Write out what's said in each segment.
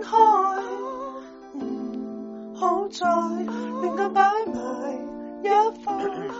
開，好在亂咁擺埋一副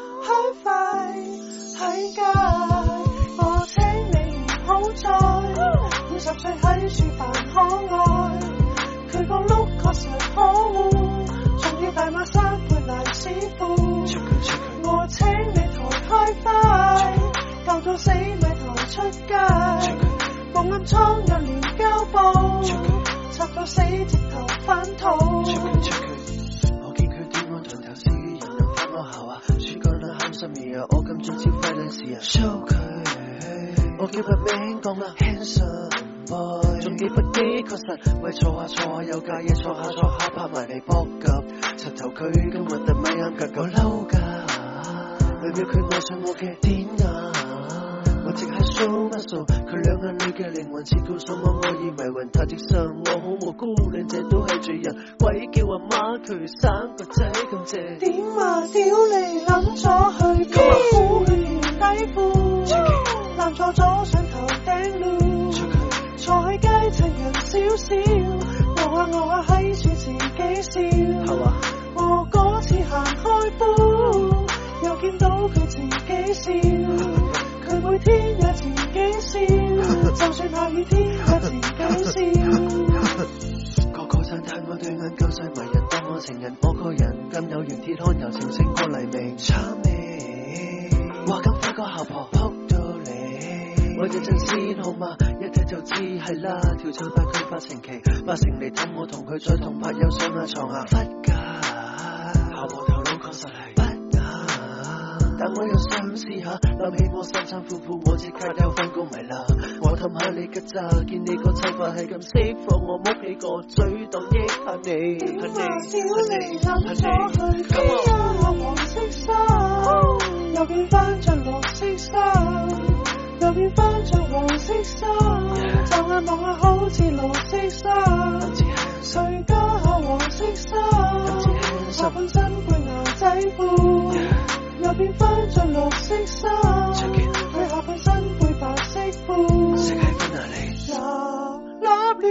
high-five 喺街。我請你唔好再50歲喺樹扮可愛，佢個碌確實可惡，仲要大碼3倍賴師傅。我請你抬 high-five， 夠咗死咪抬出街，冇暗瘡又連膠布，插咗死直頭翻肚。 我見佢點按頭詩，人人返學校啊，暑假啦喊心意啊，我咁中招揮兩時啊 show 佢，我叫佢名講啊 handsome boy， 仲幾不羈確實，喂坐下有架嘢坐下拍埋嚟搏夾，柒頭佢咁核突咪啱格夠嬲㗎，每秒佢愛上我嘅典雅。我淨係 show 乜數，佢兩眼裏嘅靈魂似告訴我，我以迷魂太直上，我好無辜，靚仔都係罪人，鬼叫阿媽佢生個仔咁正。 點啊屌你諗咗去邊？佢條底褲，攬錯咗上頭頂路，坐喺街襯人少少，我下喺處自己笑。我嗰次行開步，又見到佢自己笑。佢每天也自己笑，就算下雨天也自己笑。 個個讚嘆我對眼夠細迷人，當我情人，我個人咁有型，鐵漢柔情勝過黎明。慘味，話咁快個姣婆撲到你，我認真先好嘛，一睇就知係啦，條襯快佢發情期，八成嚟氹我同佢再同拍友上下床下忽㗎，姣婆頭腦確實係不雅，但我又想試下，諗起我三餐夫婦，我即刻有返工咪啦，我氹下你㗎咋，見你個臭法係咁釋放，我剝起個嘴當益下你， 點啊屌你諗咗去邊啊？黃色衫又變返着綠色衫，又變返着黃色衫，驟眼望下好似綠色衫，誰家下黃色衫，下半身配牛仔褲，又變返着綠色衫，佢下半身配白色褲。 識喺邊啊你？ 立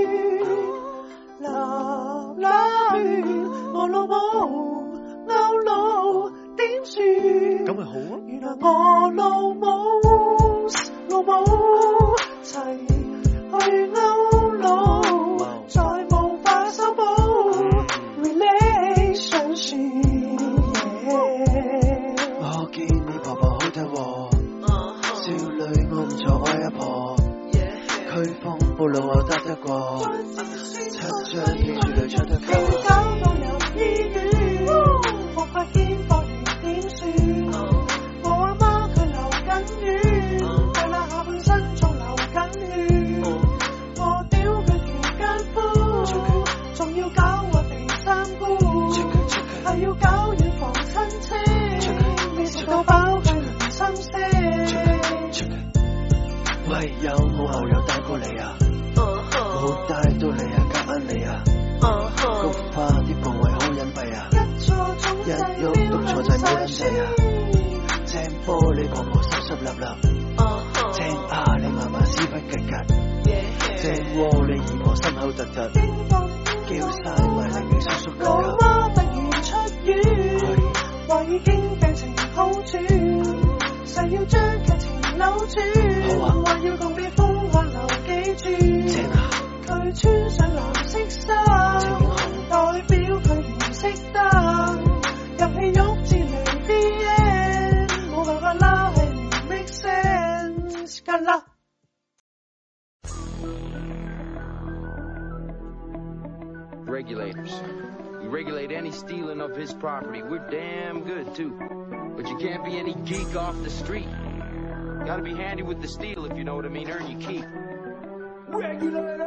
亂，我老母勾佬點算？ 咁咪好啊！ 原來我老母齊去勾佬，再無法修補 relationship。 我見你婆婆好睇喎，少女我唔錯愛阿婆，佢風暴路我搭得過，7張記住佢出得你搞到入醫院，我發現博完點算？我阿媽佢流緊血，係啦下半身仲流緊血，我屌佢條奸夫，仲要搞我哋三姑，係要搞遠房親戚，未食到飽佢唔心聲。 喂，有冇牛油帶過嚟啊？冇帶到嚟啊，夾硬嚟啊！菊花啲部位好隱蔽啊，一喐動錯就冇撚滯啊！正波你婆婆濕濕立立，正啊你嫲嫲屎忽吉吉，正喎你姨婆心口突突，叫晒埋令你叔叔吉吉。 我媽突然出院，話已經病情好轉，誓要將劇情扭轉，話要同避風寒流記住。 正啊！ 佢穿上藍色衫，代表佢唔識得入戲肉至嚟啲嘢，冇辦法啦，係唔 make sense 㗎啦。 Regulators. We regulate any stealing of his property. We're damn good too. But you can't be any geek off the street. Gotta be handy with the steel if you know what I mean. Earn your keep. Regulators!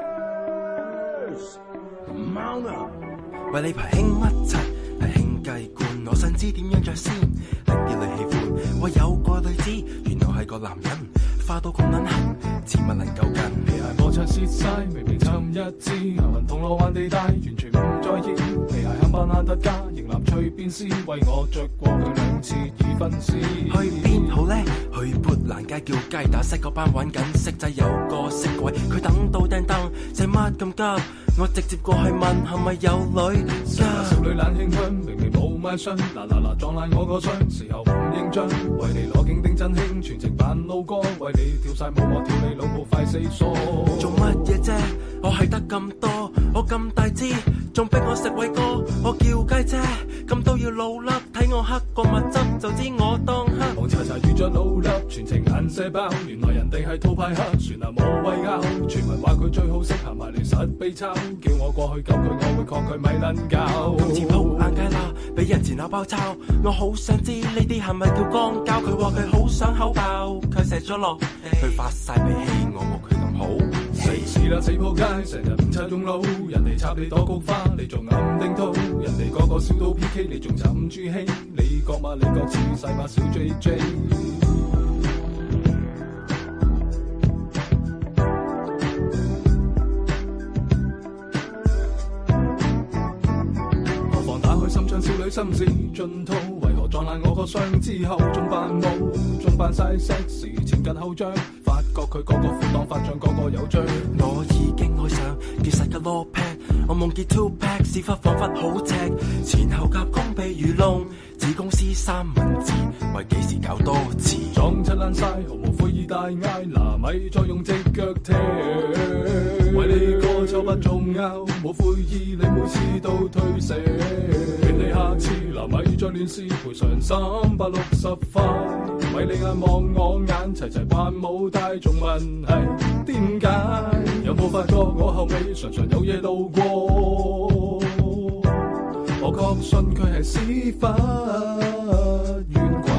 Mount up! 喂你排興乜柒？係興雞冠，我想知點樣着先，令啲女喜歡。我有個女子，原來係個男人，花到咁撚痕，似物能夠近。 皮鞋破牆蝕晒，明明沉一支，銀魂銅鑼灣地帶，完全唔在意。皮鞋冚唪唥特價，迎立隨便電視，為我着過佢2次2分絲。 去邊好呢？去砵蘭街叫雞打骰嗰班玩緊骰仔，有個色鬼，佢等到釘燈，使乜咁急？我直接過去問係咪有女？ 少女冷輕香，明明冇買箱，嗱撞爛我個箱，時候唔認真，為你攞景定真興，全程扮老哥，為你跳晒舞我跳你老母快死疏。 做乜嘢啫？我係得咁多，我咁大支，仲逼我食偉哥，我叫雞啫，咁都要老粒，睇我黑過蜜汁就知我當黑。 望查查遇着老粒，全程眼射爆，原來人哋係套派黑，算啦冇謂拗，傳聞話佢最好識行埋嚟實被抄，叫我過去救佢，我會確佢咪撚搞。 今次鋪硬街啦，俾人前後包抄，我好想知呢啲係咪叫光膠？佢話佢好想口爆，佢射咗落地，佢發晒脾氣，我冇佢咁好。 死啦死仆街，成日唔拆中路，人哋插你朵菊花，你仲暗定套，人哋個個笑到 PK， 你仲沉住氣，你覺嘛你覺似細馬小 JJ。心唱少女心事盡吐，為何撞爛我個箱之後仲扮冇，仲扮晒 sexy 前近後張，發覺佢個個褲襠發脹，個個有張。 我已經愛上結實嘅 law pad， 我夢結 two pack， 屎忽彷彿好赤，前後夾攻鼻如窿，子公司三文治，為幾時搞多次？ 撞七爛晒，毫無悔意大嗌，嗱咪再用隻腳踢，為你個錯不重拗，冇悔意你每次都推卸。你下次嗱咪再亂試，賠償360塊，咪你眼望我眼，齊齊扮冇帶，仲問係點解？有冇發覺我後尾常常有嘢路過？我確信佢係屎忽冤鬼。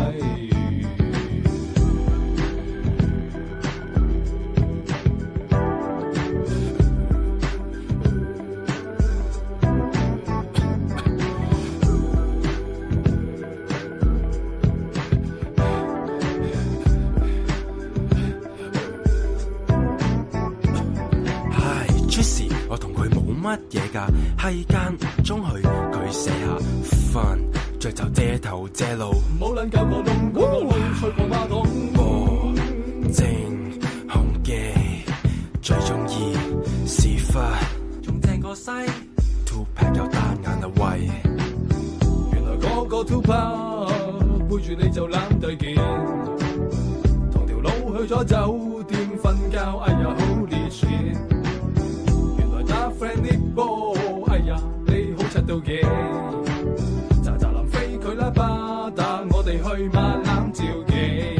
我同佢冇乜嘢㗎，係間唔中去佢寫下飯，着就遮頭遮路， 唔好撚搞個窿，個個窿吹過馬桶。 我正紅嘅最中意屎忽，仲正過西 two pack 有單眼啊喂！ 原來嗰個 two pack 背住你就攬對件，同條佬去咗酒店瞓覺，哎呀 holy shit！friend 啲波，哎呀，你好柒到嘅，喳喳臨飛佢啦巴打，我哋去馬攬照嘅。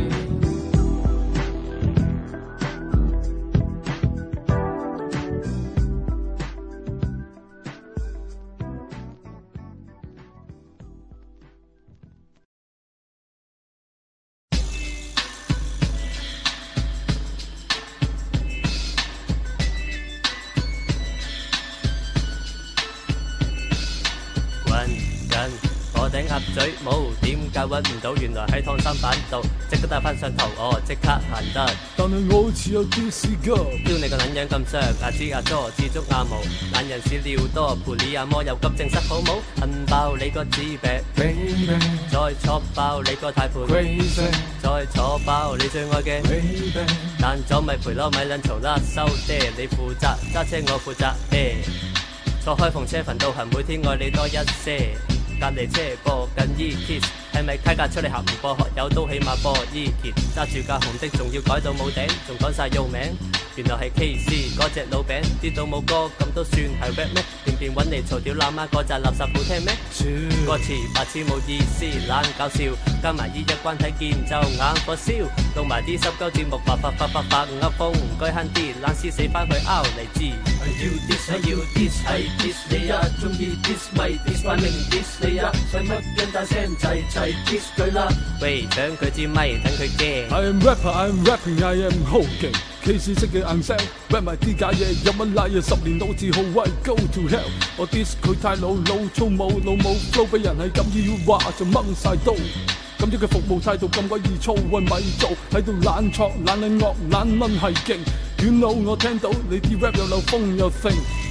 我頂鴨嘴冇點解揾唔到，原來喺燙衫板度，即刻帶翻上頭，我即刻行得。 但係我好似有啲事㗎， 屌你個撚樣咁衰，牙齒牙多，自足牙毛，懶人屎尿多，陪你阿摩又急症室好冇，恨爆你個紙餅，再挫爆你個軚盤，再坐爆你最愛嘅，但咗咪陪咯，咪撚嘈啦，收爹你負責揸車，我負責坐開篷車頻道行，每天愛你多一些。隔離車播緊 E-Kiss， 係咪開架出嚟行唔播學友都起碼播 E-Kiss， 揸住架紅的仲要改到冇頂，仲講晒用名，原來係 KC 嗰隻老餅，啲到冇歌咁都算係 rap 咩？便便揾嚟嘈屌喇媽嗰紮垃圾好聽咩？歌詞白痴冇意思，懶搞笑，加埋依一關睇見就眼火燒，弄埋啲濕鳩節目發噏風，唔該慳啲，懶屍死翻去拗嚟知。係要 diss 係要 diss 係 diss 你啊，中意 diss 咪 diss 翻明 diss 你啊，使乜驚大聲齊 diss 佢啦？喂，搶佢支咪等佢驚。 I am rapper, I am rapping, I am 好勁。KC 式嘅硬聲 rap 埋啲假嘢，有乜拉嘢？10年老字號喂 go to hell！ 我 diss 佢太老粗冇老母 flow， 俾人係咁要話就掹晒刀。咁樣嘅服務態度咁鬼易操，喂咪做喺度懶錯懶撚惡懶撚係勁。You know 我聽到你啲 rap 又漏風又盛。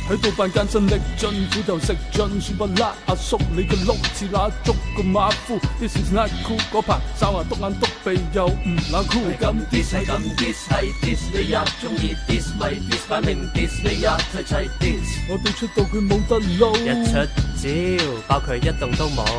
喺度扮艱辛力盡，苦頭食盡，算不甩阿叔你個碌似乸捉個馬夫。This is not cool 嗰排哨牙篤眼篤鼻又唔冷酷。係咁 diss 係咁 diss 係 diss 你呀，中意 diss 咪 diss 擺明 diss 你呀，齊齊 diss。我哋出道佢冇得撈，一出招包佢一動都冇。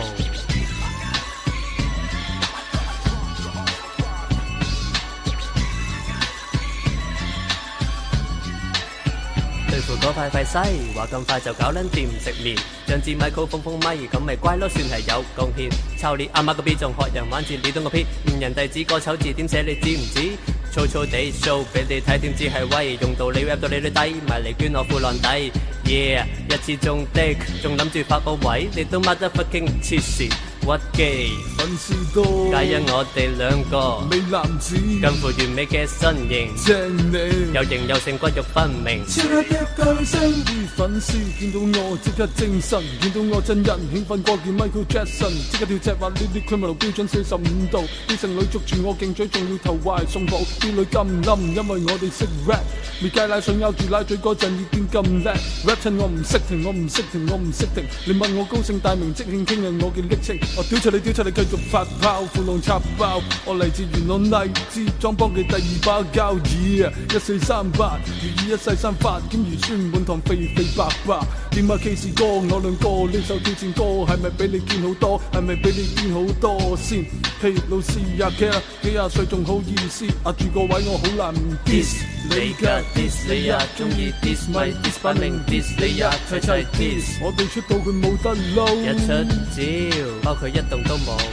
對付嗰塊廢西，話咁快就搞撚掂食麵，將支咪高封咪，咁咪乖咯，算係有貢獻。抄你阿媽個 B 仲學人玩字，你懂個 P， 誤人弟子個醜字點寫你知唔知？粗粗地 show 俾你睇，點知係威，用道理 rap 到你女低，埋嚟捐我褲浪底。Yeah， 一次中的，仲諗住發個位，你都 motherfucking 黐線。屈機粉絲多，皆因我哋兩個美男子，近乎完美嘅身形，正你有型有性，骨肉分明。超一啲巨星，啲粉絲見到我即刻精神，見到我真人興奮過見 Michael Jackson， 即刻跳隻話呢啲 criminal 標準45度，啲剩女捉住我勁嘴，仲要投懷送抱，啲女咁冧，因為我哋識 rap， 未戒奶水咬住奶嘴嗰陣已經咁叻 ，rap 趁我唔識停，我唔識停，我唔識停，你問我高姓大名即興傾係我嘅歷程。我屌出你，繼續發炮，褲浪插爆。我嚟自元朗荔枝莊幫嘅第二把交椅啊！1438，如意一世生發，兼如孫滿堂肥肥白白。點啊 K 士哥，我兩個呢首挑戰歌，係咪俾你見好多？係咪俾你見好多先？嘿，老師啊 care， 幾廿歲仲好意思壓住個位，我好難唔 diss 你㗎 diss 你呀，中意 diss 咪 diss 擺明 diss 你呀，齊齊 diss。我哋出到佢冇得撈，一出招包佢一動都冇。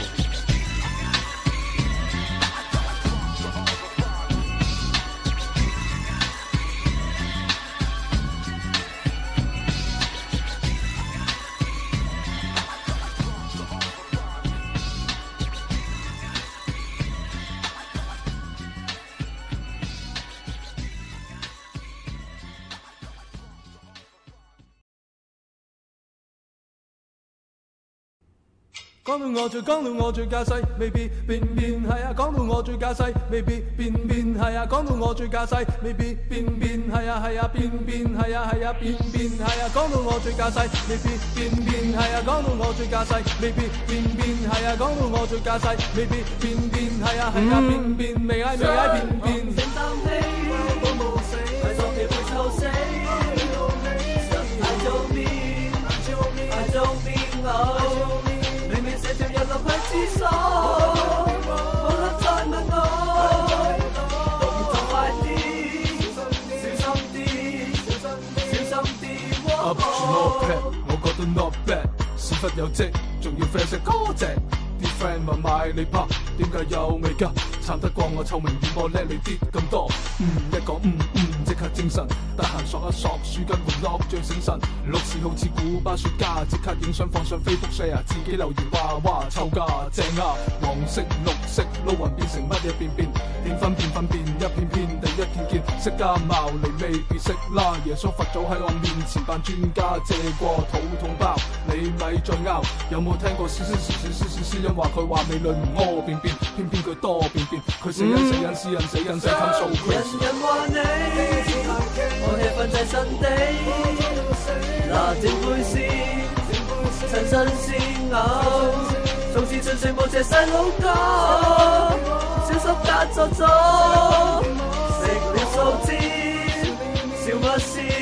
講到我最架勢，未必變係啊！講到我最架勢，未必變係啊！講到我最架勢，未必變係啊係啊變係啊係啊變係啊！講到我最架勢，未必變係啊！講到我最架勢，未必變係啊！講到我最架勢，未必變係啊係啊變未嗌變。整啖氣都冇死，係作嘅會臭死。I don't mean no。這條日落去廁所，冇得再問我，動作快啲，小心啲，小心啲。Up to no pad， 我覺得 not bad， 屎忽有跡，仲要啡色嗰隻。啲 friend 問買你拍，點解有味㗎？撐得過我臭名遠播叻你啲咁多，一講即刻精神，得閒索一索，書巾換落最醒神。六時好似古巴雪茄，即刻影相放上 Facebook share， 自己留言話哇臭㗎正啊！黃色綠色撈勻變成乜嘢變，點分辨一片片地一件件，釋迦牟尼未必識啦。耶穌佛祖喺我面前扮專家，借過肚痛包，你咪再拗。有冇聽過詩人話佢話美女唔屙便，偏偏佢多便，佢死人詩人死人死氹數。人話你，我係瞓在身地，拿正杯先，陳新鮮牛，從前純粹冇隻細佬哥，小心隔咗咗，食了素煎，笑乜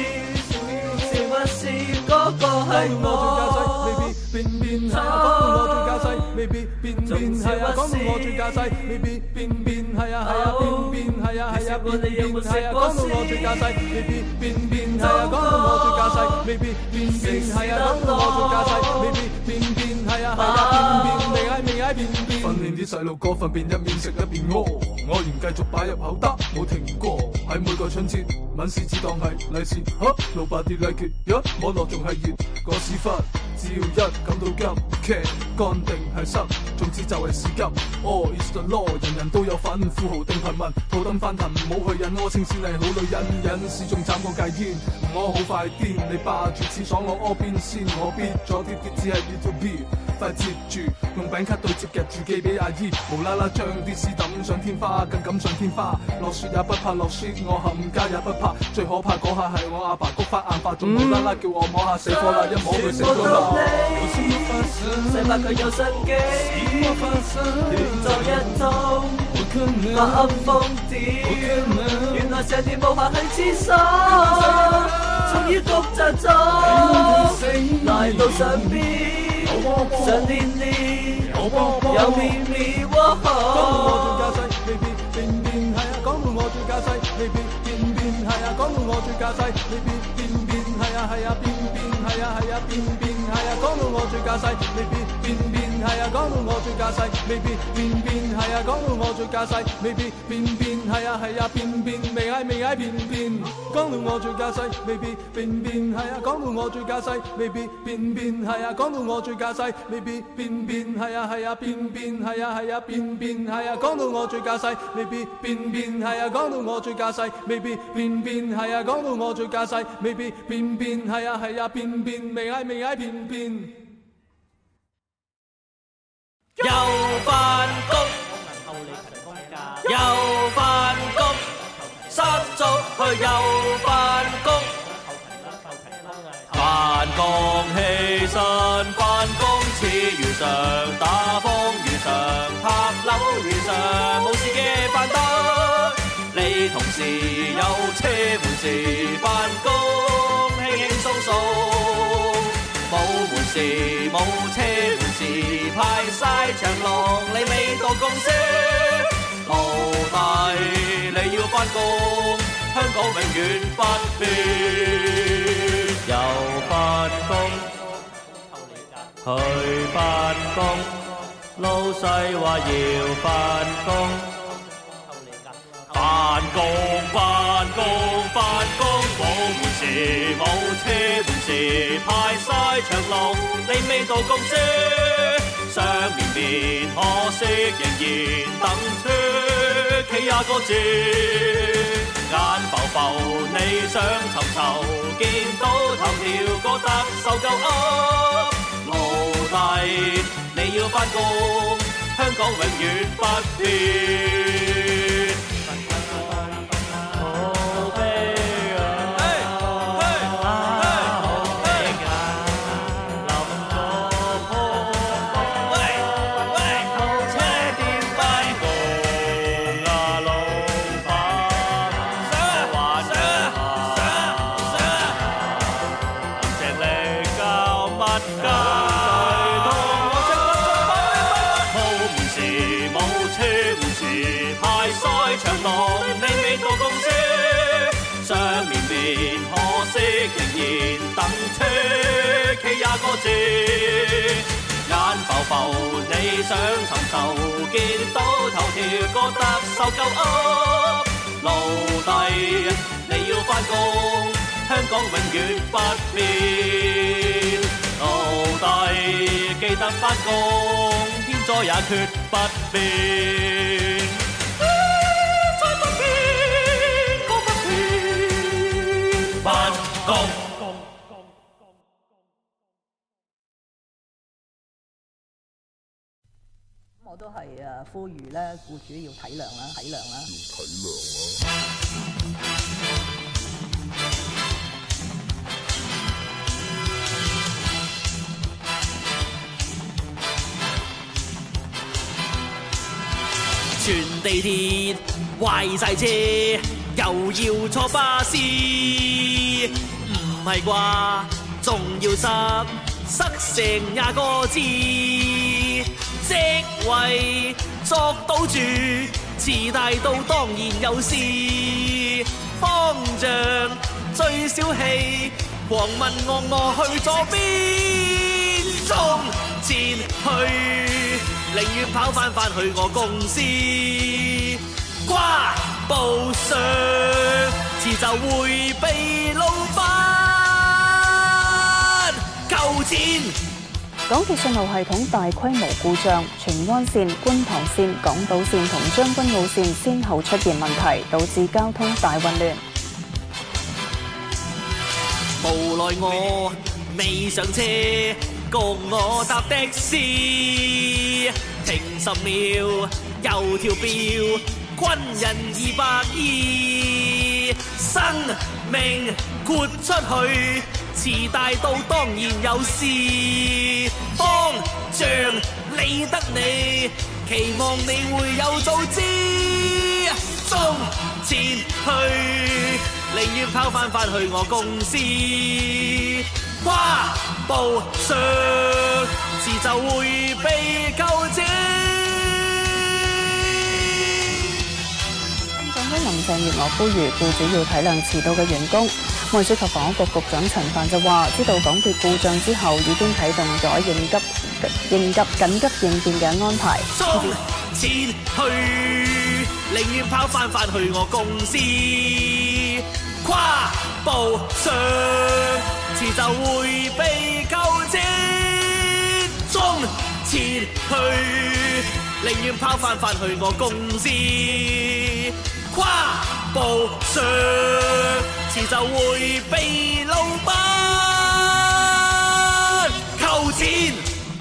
事，嗰個係我。變係啊！講到我最架勢，未必變係啊！講到我最架勢，未必變係啊係啊變係啊係啊變係啊！講到我最架勢，未必變係啊！講到我最架勢，未必變係啊！講到我最架勢，未必變係啊係啊未嗌變。訓練啲細路哥糞便一面食一邊屙，我仍繼續擺入口得冇停過。喺每個春節，吻柿子當係利是嚇，老爸啲 like it，摸落仲係熱個屎忽。只要一感到急，劇乾定係濕，總之就係屎急。Oh it's the law， 人人都有份，富豪定貧民，土登翻騰，唔好去忍屙清先係好女人。忍屎仲慘過戒煙，唔屙好快癲，你霸住廁所我屙邊先，我必咗啲只係 little bit。 快接住，用餅卡對接夾住寄俾阿姨，無啦啦將啲屎抌上天花，更敢上天花。落雪也不怕，落雪我冚家也不怕。最可怕嗰下係我阿爸菊花眼化，仲無啦啦叫我摸下死火啦，一摸佢死咗啦。 細伯佢有心機，亂作一通，發暗瘋癲。原來成條無下去廁所，終於谷窒咗，來到上邊。想練練，有面面喎。講到我最架勢，未必變變係啊！講到我最架勢，未必變變係啊係啊變變係啊係啊變變係啊！講到我最架勢，未必變變係啊！講到我最架勢，未必變變係啊！講到我最架勢，未必變變係啊係啊變變未嗌變變。講到我最架勢，未必變變係啊！講到我最架勢，未必變變係啊！講到我最架勢，未必變變係啊係啊變變係啊係啊變變係啊！講到我最架勢，未必變變係啊！講到我最架勢，未必變變係啊！講到我最架勢，未必變變係啊係啊變變未嗌變變。 又返工，又返工，失足去又返工，返工起身返工似如常，打風如常，拍樓如常，冇事嘅辦得。你同事有車門時返工輕輕鬆鬆，冇門時冇車門時排晒長龍，你未到公司奴隸，你要返工，香港永遠不變。又返工去返工，老細話要返工。返工返工返工，冇門時冇車門時排晒長龍，你未到公司想面面，可惜仍然等出企廿個字，眼浮浮你想尋仇，見到頭條個特首夠噏，奴隸你要返工，香港永遠不變。個字眼浮浮，你想尋仇，見到頭條個特首夠噏，奴隸你要返工，香港永遠不變。奴隸記得返工，天災也決不變。再不變，個不變，返工。 我都係呼籲咧，僱主要體諒啦，體諒啦。要體諒啦。 全地鐵壞晒車，又要坐巴士，唔係啩？仲要塞成廿個字。職位作到住，遲大到當然有事。方丈最小氣，狂問我去咗邊？衝前去，寧願跑返去我公司。掛報上，遲就會被老闆扣錢。 港鐵信號系統大規模故障，荃灣線、觀塘線、港島線同將軍澳線先後出現問題，導致交通大混亂。 無奈我未上車， 共我搭的士，停10秒，有條標，軍人220，生命豁出去，遲大到當然有事，方丈理得你，期望你會有早知，中前去，寧願跑返去我公司，跨步上，遲就會被扣錢。 講緊林鄭月娥呼籲僱主要體諒遲到嘅員工。運輸及房屋局局長陳帆就話：知道港鐵故障之後，已經啟動咗緊急應變嘅安排。 衝前去，寧願跑返去我公司，跨步上，遲就會被扣錢。衝前去，寧願跑返去我公司，跨步上，遲就會被老闆扣錢。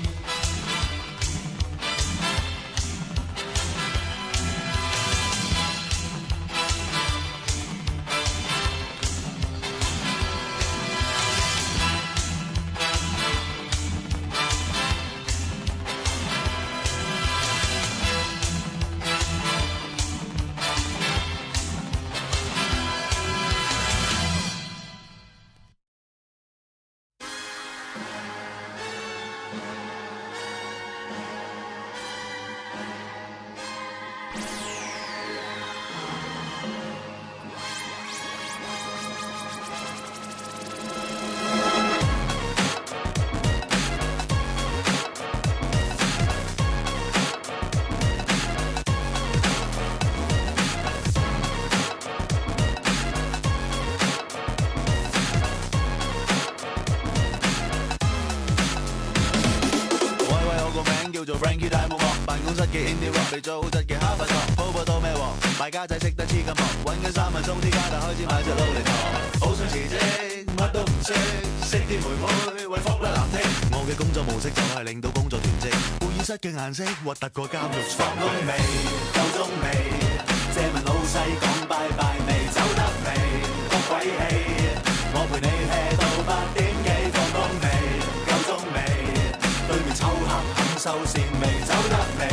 做質嘅哈佛糖，鋪波多咩王？賣家仔識得黐金毛，揾緊3萬鬆啲家，但開始買隻勞力堂。好想辭職，乜都唔識，識啲妹妹為福利難聽。我嘅工作模式就係令到工作囤積，會議室嘅顏色核突過監獄。放工未？夠鐘未？借問老細講拜拜未？走得未？谷鬼氣，我陪你 hea 到8點幾。放工未？夠鐘未？對面臭客肯收線未？走得未？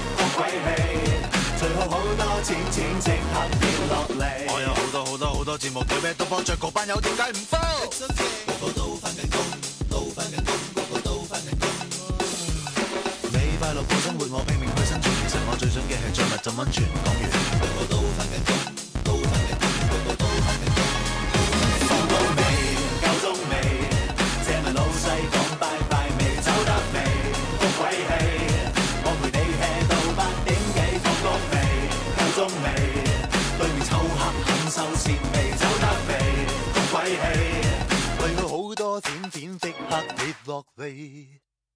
最好好多錢即刻掉落嚟。我有好多節目，對咩都幫着個班友，點解唔放？個個都返緊工，個個都返緊工。你快樂過生活，我拼命去生存。其實我最想嘅係着物浸溫泉。講完，個個都返緊工，個個都返緊工。放工未？夠鐘未？借問老細講拜拜未？走得未？谷鬼氣，我陪你 hea 到8點幾。放工未？夠鐘未？對面臭客肯收線未？走得未？谷鬼氣，為我好多錢即刻跌落嚟。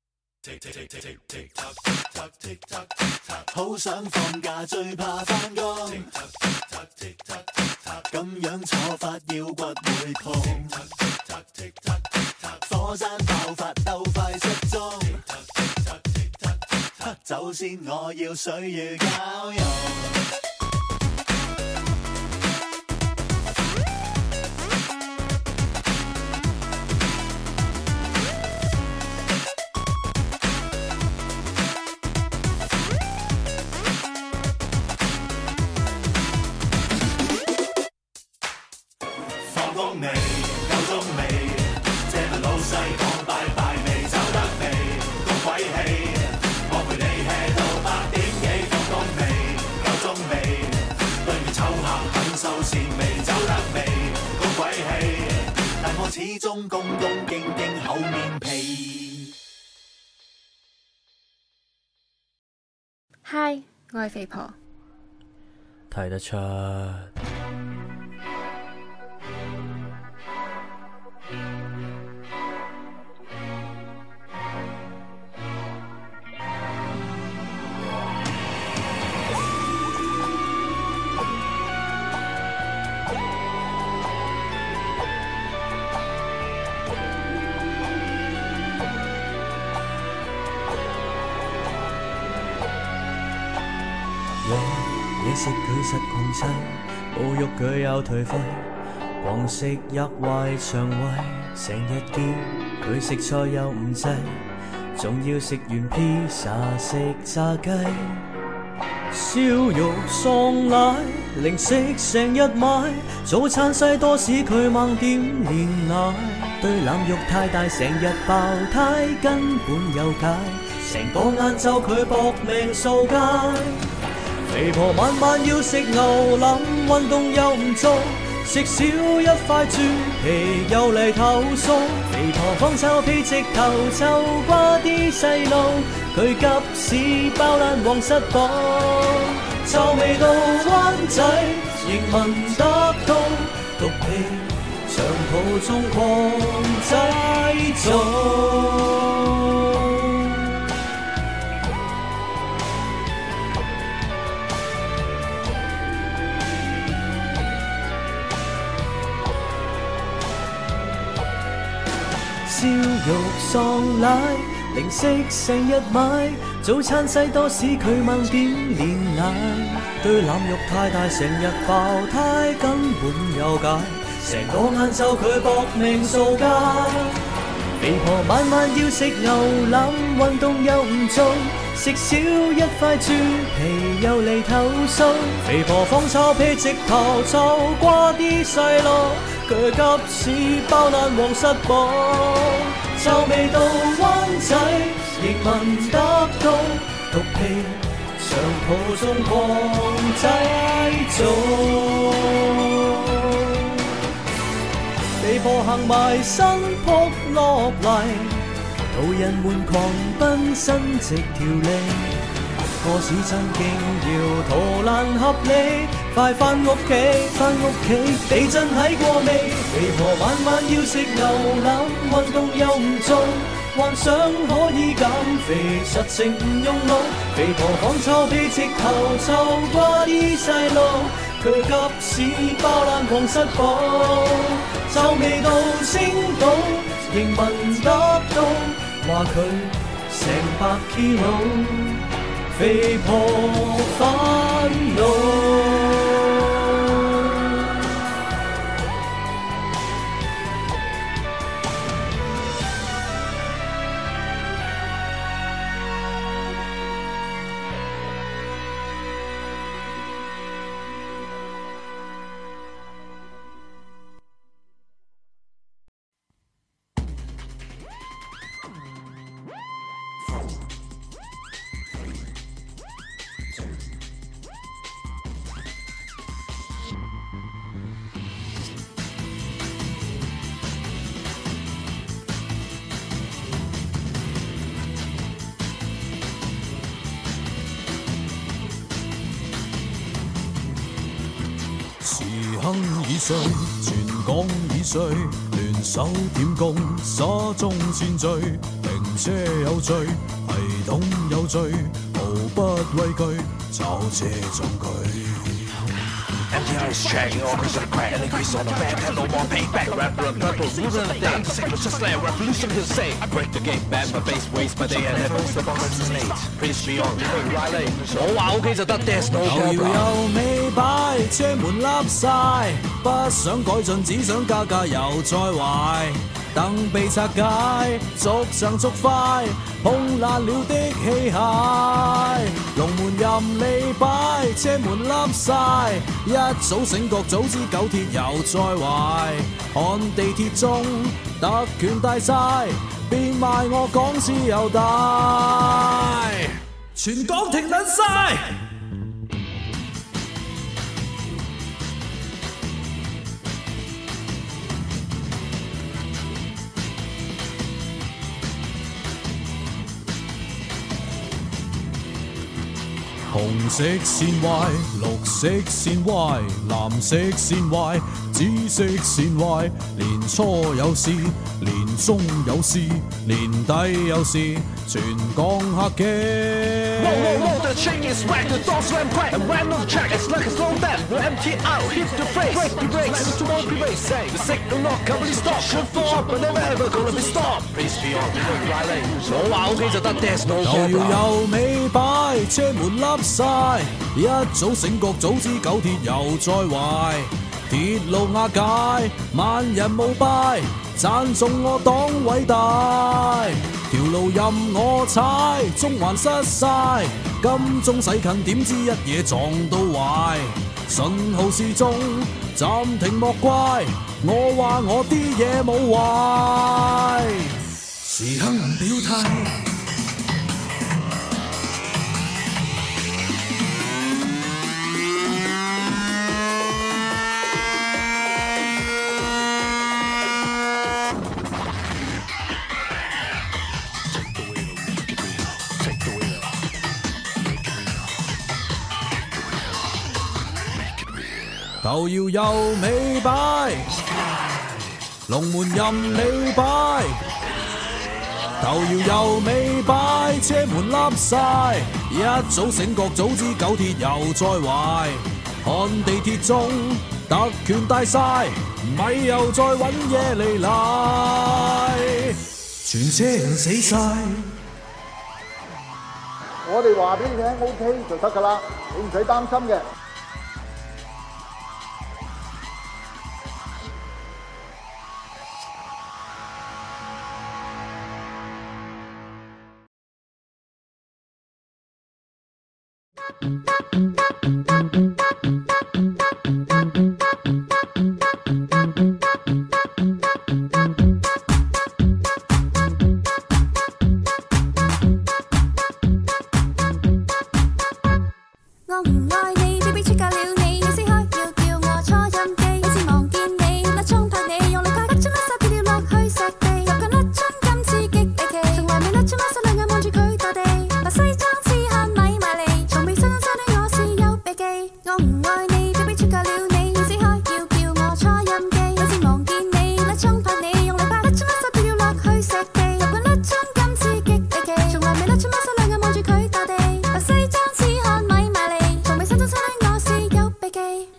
好想放假，最怕返工。咁樣坐法腰骨會痛。火山爆發鬥快失蹤。首先我要水與膠用。放工未？夠鐘未？借問老細講拜拜未？走得未？谷鬼氣，我陪你 hea 到8點幾。放工未？夠鐘未？對面臭客肯收線未？走得未？谷鬼氣，但我始終恭恭敬敬厚面皮。 嗨，我係肥婆。 睇得出。 惜佢實狂勢，侮辱佢有頹廢，狂食入壞腸胃，成日叫佢食菜又唔制，仲要食完披薩食炸雞。燒肉喪奶零食成日買，早餐西多士佢猛點煉奶，對腩肉太大成日爆胎根本有解，成個晏晝佢搏命掃街。肥婆晚晚要食牛腩，運動又唔做，食少一塊豬皮又嚟投訴。肥婆放臭屁直頭臭瓜啲細路，佢急屎包爛黃室堡，臭味到灣仔仍聞得到，毒氣長途中狂製造。燒肉喪奶零食成日買，早餐西多士佢猛點煉奶，對腩肉太大成日爆胎根本有解，成個晏晝佢搏命掃街。肥婆晚晚要食牛腩，運動又唔做，食少一塊豬皮又嚟投訴。肥婆放臭屁直頭臭瓜啲細路，佢急屎包爛黃室堡，臭味到灣仔仍聞得到，毒氣長途中狂製造。肥婆行埋身撲落嚟，途人們狂奔伸直條脷，個市真勁要圖爛合理，快返屋企，地震睇過未？肥婆晚晚要食牛腩，運動又唔做，幻想可以減肥，實情唔用腦。肥婆放臭屁直頭臭瓜啲細路，佢急屎包爛狂室堡，臭味到青島仍聞得到，話佢成百 kilo， 肥婆煩惱。 已碎，全港已碎，聯手點攻，沙中線罪，停車有罪，系統有罪，毫不畏懼，炒車撞佢。 MTR is tracking all cause of the crack and increase on the back, had no more payback. Rapper and purple, moving the thing, to say just slam, revolution he'll say. I break the game, bad my face, waste my day, and never miss the ball resonate. Please be on, Riley, 我話 OK 就得 ，there's no problem。 又有尾擺，車門凹晒，不想改進，只想加價又再壞。燈被拆解，逐層逐塊，碰爛了的器械。龍門任你擺，車門凹晒，一早醒覺，早知九鐵又再壞。看地鐵中特權大晒，變賣我港自由大，全港停撚晒。紅色線壞，綠色線壞，藍色線壞， 知識善壞，年初有事，年中有事，年底有事，全講客機。 Whoa, whoa, whoa, the chain is whack, the door slam crack, and when on the track, it's like a slow down. We'll empty out, hit the face, break the brakes, and tomorrow be race. Say, the signal not company stop, should fall, but never ever gonna be stopped. Please be on, be on right lane. 我話 OK 就得 ，there's no problem。 又搖又尾擺，車門凹晒，一早醒覺，早知九鐵又再壞，鐵路瓦解，萬人膜拜，讚頌我黨偉大。條路任我踩，中環失晒，金鐘駛近，點知一嘢撞到壞，信號示眾，暫停莫怪，我話我啲嘢冇壞，時刻能表態。頭搖又尾擺，龍門任你擺。頭搖又尾擺，車門凹晒，一早醒覺，早知九鐵又再壞。看地鐵中特權大晒，咪又再揾嘢嚟賴，全車人死晒。 我哋話俾你聽 OK 就得㗎啦，你唔使擔心嘅。 我唔愛你 ，baby 出嫁了你，要撕開要叫我初音機，每次望見你，甩葱拍你，用力拍，甩葱甩手跳落去石地，入緊甩葱咁刺激離奇，從來未甩葱甩手兩眼望住佢墮地，白西裝黐慳咪埋嚟，從未親身收到我是有秘技，我唔愛你 ，baby 出嫁了你，要撕開要叫我初音機，每次望見你，甩葱拍你，用力拍，甩葱甩手跳落去石地，入緊甩葱咁刺激離奇，從來未甩葱甩手兩眼望住佢墮地，白西裝黐慳咪埋嚟。我是有秘技。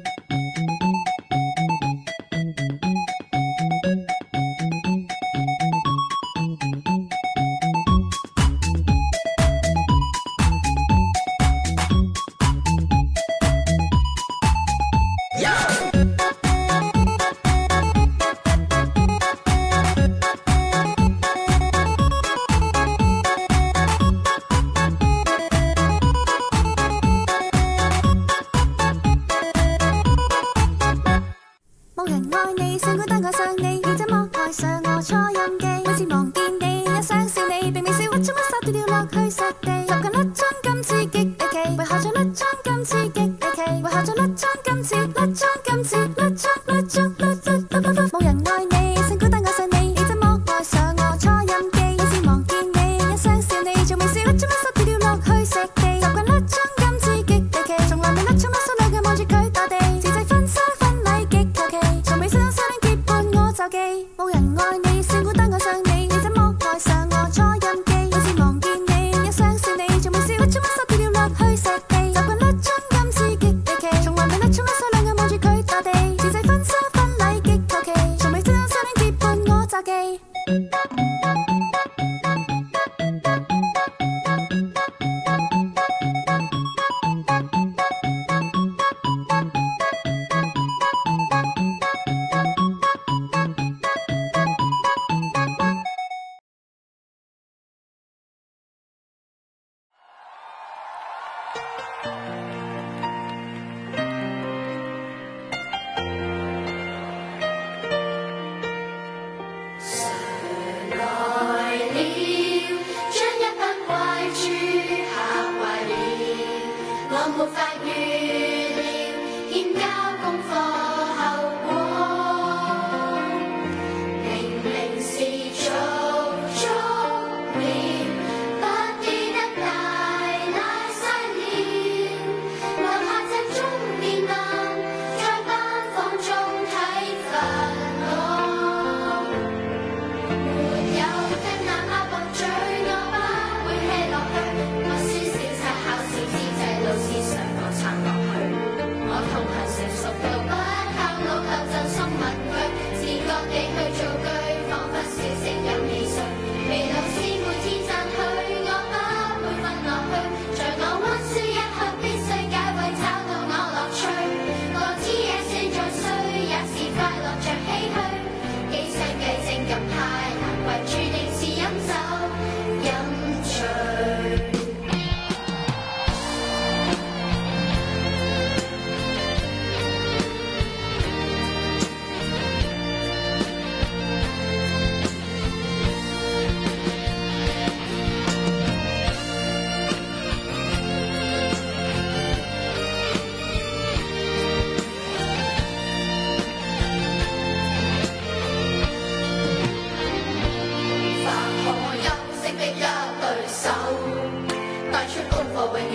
冇人愛你，想孤單愛上你，你怎麼愛上我初音機？每次望見你，一想笑你，並未笑，甩葱甩手跳落去石地，入近甩葱咁刺激離奇，為何像甩葱咁刺激離奇？為何像甩葱咁似甩葱咁似甩葱甩葱甩甩？冇人愛你，想孤單愛上你，你怎麼愛上我初音機？每次望見你，一想笑你，仲未笑，甩葱甩手跳落去石地，入近甩葱咁刺激離奇，從來未甩葱甩手兩眼望住佢墮地，自製婚紗婚禮極求其。從未身相結伴我就記，冇人愛你，想孤單愛上你，你怎麼愛上我初音機？每次望見你，一想笑你，仲未笑，甩葱甩手跳落去石地，習慣甩葱咁刺激離奇，從來未甩葱甩手兩眼望住佢墮地，自製婚紗婚禮極求其，從未身相結伴我就記。 留下這種面難，在班房中。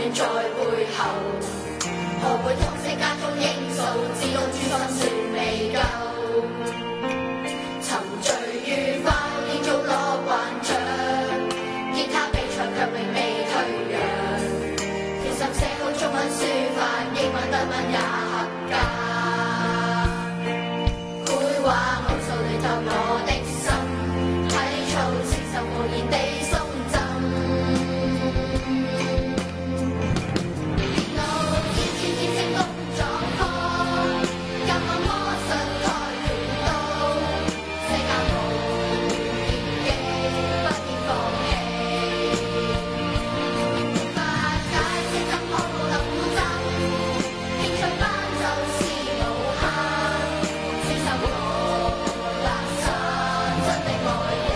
遠在背後。何會痛惜家中英數，知道專分算未夠。沉醉於花煙中攞慣獎，吉他比賽卻永未退讓。調心寫好中文書法，英文德文也合格。繪畫奧數亂透我的心，體操承受無言地鬆震。電腦天升工作坊，教我魔術跆拳道，世界無業績，不應放棄。化解聲音好流爭，興趣班就是無限，承受我垃圾，真的愛你。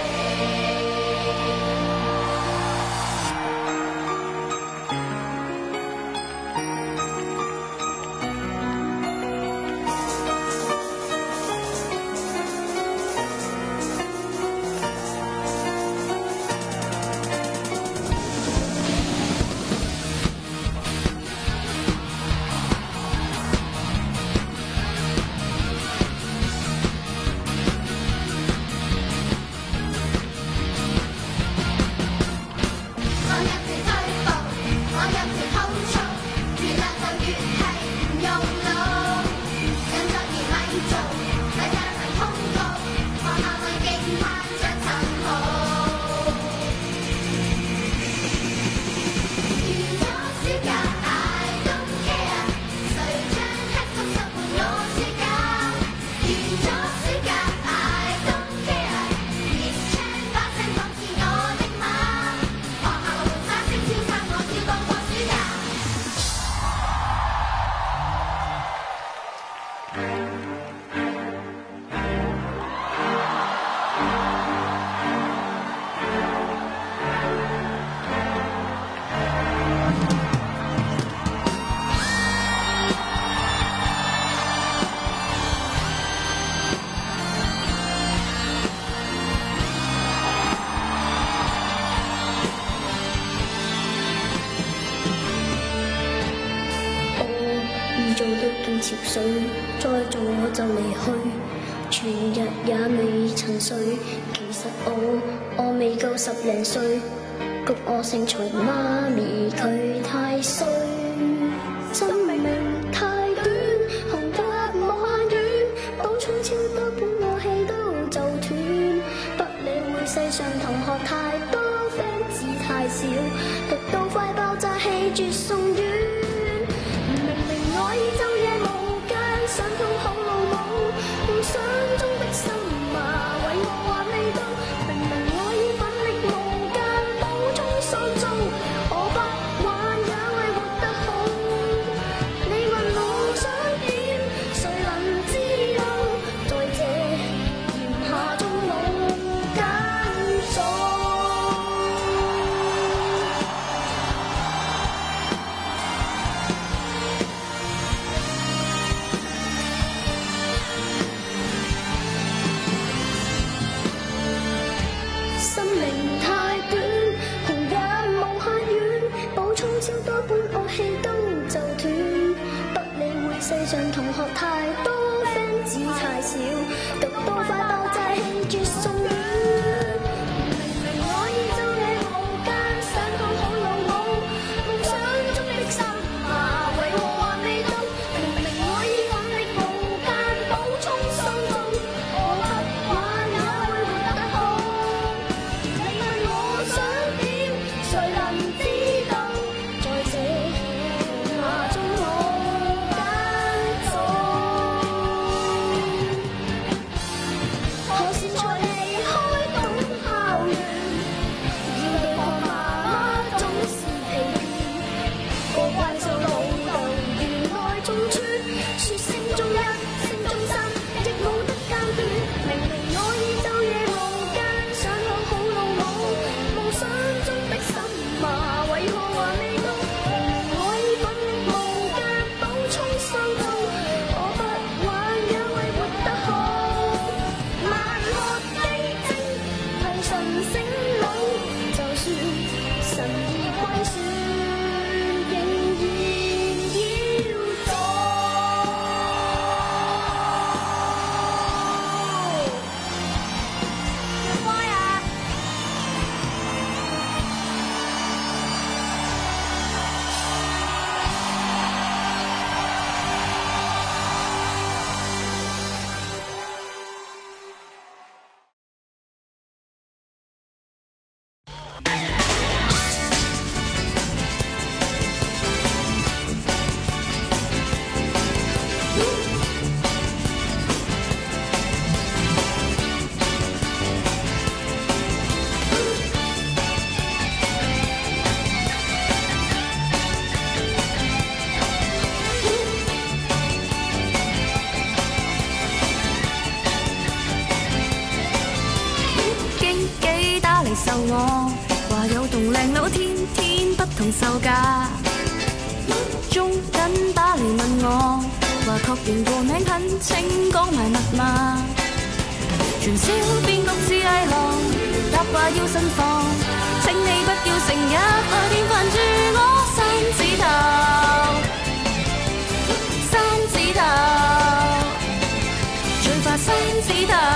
我一直推步，我一直偷速，越懶就越係唔用腦，忍咗而咪做，第一份通告，學校裏勁攀着陳豪。完咗暑假 I don't care，誰將吃足生活我暑假？完咗暑假 I don't care，熱唱把聲仿似我的馬。學校紅沙星超撐我跳過個暑假。 我已做到勁潮水，再做我就離去，全日也未曾睡。其實我未夠10零歲，焗我姓徐媽咪佢太衰。生命太短，紅得無限遠，補充超多本武器都就斷。不理會世上同學太多 fans 太少，讀到快爆炸氣絕送院。明明我已晝夜無間，想通好老母，夢想中的心嘛，為我還未到。明明我已奮力無間，補充塑造，我不玩也為活得好。你問我想點，誰能知道？在這炎夏中無間數。 認個名很清，講埋密碼。傳銷變局似係狼，答話要慎防。請你不要成日來電煩住我三指頭，三指頭，最怕三指頭，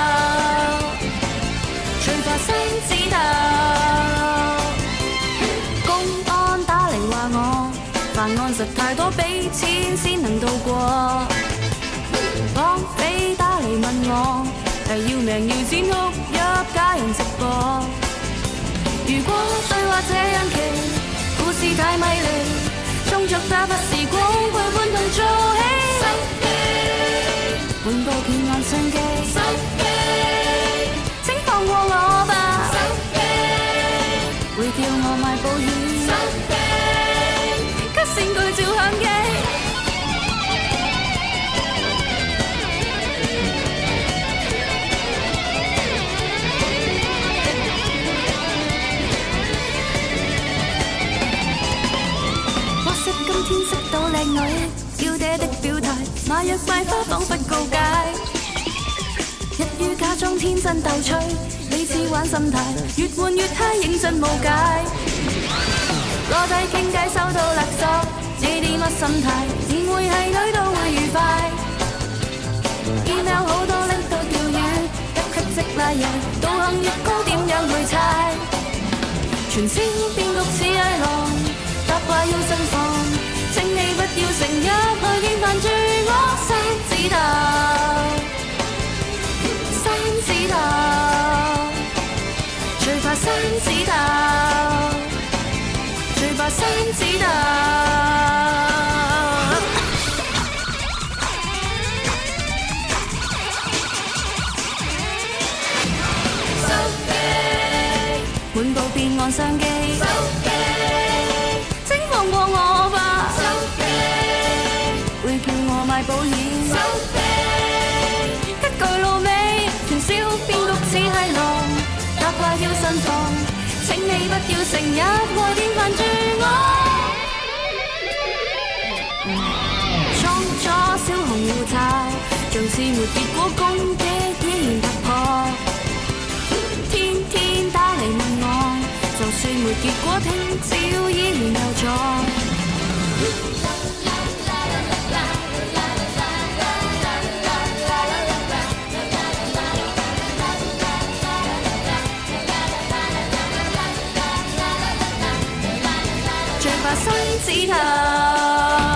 最怕三指頭。公安打嚟話我犯案實太多，俾錢先能渡過。綁匪打嚟問我係要命要錢哭泣家人直播。如果對話這樣奇，故事太迷離，衝着打發時光陪伴同做戲。手機換部騙案相機，手機請放過我吧，手機會叫我買保險，手機給線句照相機。天識到靚女，嬌嗲的表態，買藥賣花彷彿告解。一於假裝天真逗趣，你似玩心態，越換越嗨，認真無解。攞低傾偈收到勒索，你啲乜心態？唔會係女都會愉快。email 好多拎到釣魚，一級即拉人，道行越高點樣去猜？傳銷變局似係狼，答話要慎防。請你不要成日來電煩住我三指頭，三指頭，最怕三指頭，最怕三指頭。手機滿部騙案相機，手機請放過我吧。會叫我買保險，手機一句路尾，傳銷變局似係狼，答話要慎防。請你不要成日來電煩住我。裝咗小紅護罩，像是沒結果攻擊依然突破。天天打嚟問我，就算沒結果，聽朝依然有錯。三指頭。